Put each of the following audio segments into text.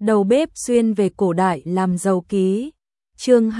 Đầu bếp xuyên về cổ đại làm giàu ký. Chương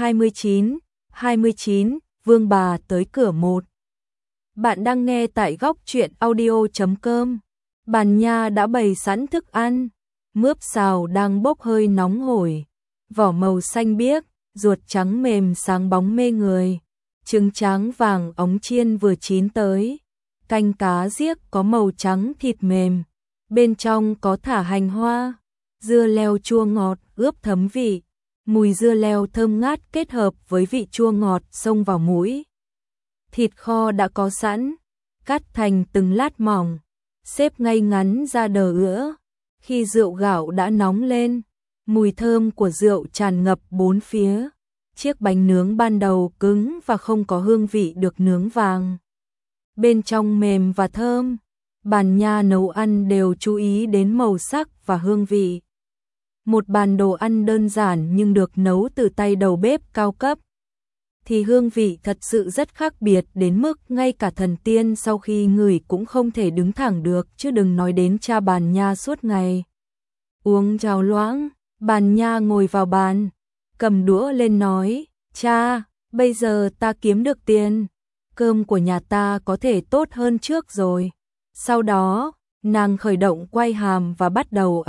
29, Vương bà tới cửa một. Bạn đang nghe tại góc truyện audio.com. Bàn nha đã bày sẵn thức ăn, mướp xào đang bốc hơi nóng hổi, vỏ màu xanh biếc, ruột trắng mềm sáng bóng mê người, trứng trắng vàng óng chiên vừa chín tới, canh cá riếc có màu trắng thịt mềm, bên trong có thả hành hoa, dưa leo chua ngọt ướp thấm vị, mùi dưa leo thơm ngát kết hợp với vị chua ngọt xông vào mũi. Thịt kho đã có sẵn, cắt thành từng lát mỏng, xếp ngay ngắn ra đờ ữa. Khi rượu gạo đã nóng lên, mùi thơm của rượu tràn ngập bốn phía. Chiếc bánh nướng ban đầu cứng và không có hương vị được nướng vàng. Bên trong mềm và thơm, bàn nha nấu ăn đều chú ý đến màu sắc và hương vị. Một bàn đồ ăn đơn giản nhưng được nấu từ tay đầu bếp cao cấp, thì hương vị thật sự rất khác biệt đến mức ngay cả thần tiên sau khi ngửi cũng không thể đứng thẳng được, chứ đừng nói đến cha bàn nha suốt ngày uống cháo loãng. Bàn nha ngồi vào bàn, cầm đũa lên nói, cha, bây giờ ta kiếm được tiền, cơm của nhà ta có thể tốt hơn trước rồi. Sau đó, nàng khởi động quay hàm và bắt đầu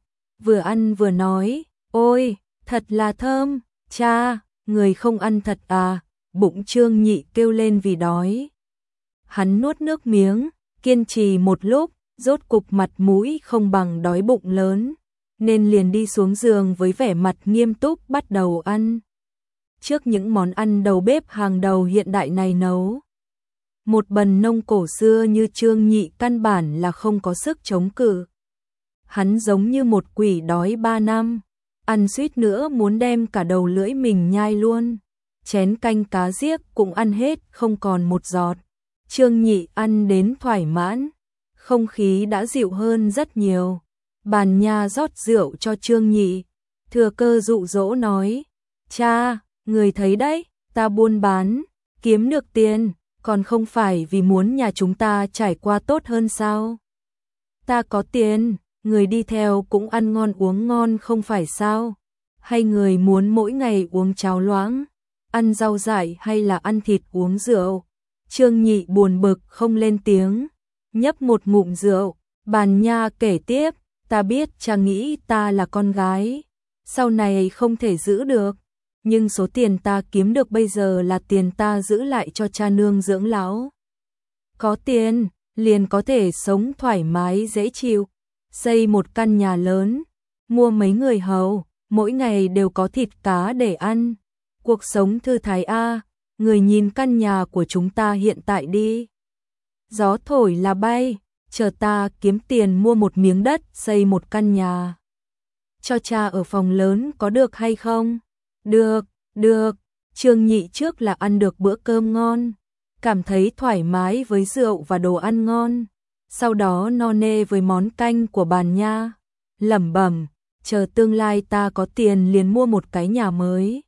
ăn vừa nói, ôi, thật là thơm, cha, người không ăn thật à, bụng Trương Nhị kêu lên vì đói. Hắn nuốt nước miếng, kiên trì một lúc, rốt cục mặt mũi không bằng đói bụng lớn, nên liền đi xuống giường với vẻ mặt nghiêm túc bắt đầu ăn. Trước những món ăn đầu bếp hàng đầu hiện đại này nấu, một bần nông cổ xưa như Trương Nhị căn bản là không có sức chống cự. Hắn giống như một quỷ đói 3 năm, ăn suýt nữa muốn đem cả đầu lưỡi mình nhai luôn. Chén canh cá riếc cũng ăn hết không còn một giọt. Trương Nhị ăn đến thoải mãn, không khí đã dịu hơn rất nhiều. Bàn nha rót rượu cho Trương Nhị, thừa cơ dụ dỗ nói, cha, người thấy đấy, ta buôn bán, kiếm được tiền, còn không phải vì muốn nhà chúng ta trải qua tốt hơn sao? Ta có tiền, người đi theo cũng ăn ngon uống ngon không phải sao? Hay người muốn mỗi ngày uống cháo loãng, ăn rau dại hay là ăn thịt uống rượu? Trương Nhị buồn bực không lên tiếng, nhấp một ngụm rượu. Bàn nha kể tiếp, ta biết cha nghĩ ta là con gái, sau này không thể giữ được, nhưng số tiền ta kiếm được bây giờ là tiền ta giữ lại cho cha nương dưỡng lão. Có tiền, liền có thể sống thoải mái dễ chịu, xây một căn nhà lớn, mua mấy người hầu, mỗi ngày đều có thịt cá để ăn. Cuộc sống thư thái a, người nhìn căn nhà của chúng ta hiện tại đi. Gió thổi là bay, chờ ta kiếm tiền mua một miếng đất xây một căn nhà cho cha ở phòng lớn có được hay không? Được. Trương Nhị trước là ăn được bữa cơm ngon, cảm thấy thoải mái với rượu và đồ ăn ngon, sau đó no nê với món canh của bàn nha, lẩm bẩm, chờ tương lai ta có tiền liền mua một cái nhà mới,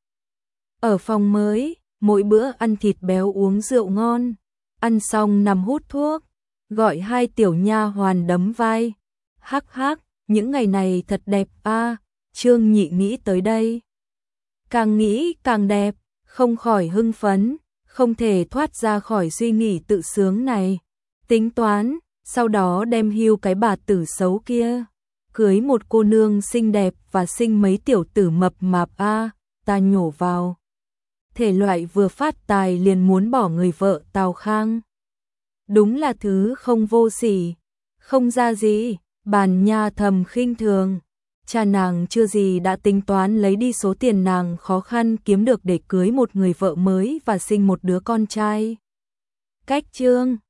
ở phòng mới, mỗi bữa ăn thịt béo uống rượu ngon, ăn xong nằm hút thuốc, gọi 2 tiểu nha hoàn đấm vai. Hắc hắc, những ngày này thật đẹp a. Trương Nhị nghĩ tới đây, càng nghĩ càng đẹp, không khỏi hưng phấn, không thể thoát ra khỏi suy nghĩ tự sướng này. Tính toán, sau đó đem hưu cái bà tử xấu kia, cưới một cô nương xinh đẹp và sinh mấy tiểu tử mập mạp a. Ta nhổ vào thể loại vừa phát tài liền muốn bỏ người vợ Tào Khang. Đúng là thứ không vô sỉ, không ra gì. Bàn nha thầm khinh thường, cha nàng chưa gì đã tính toán lấy đi số tiền nàng khó khăn kiếm được để cưới một người vợ mới và sinh một đứa con trai. Cách chương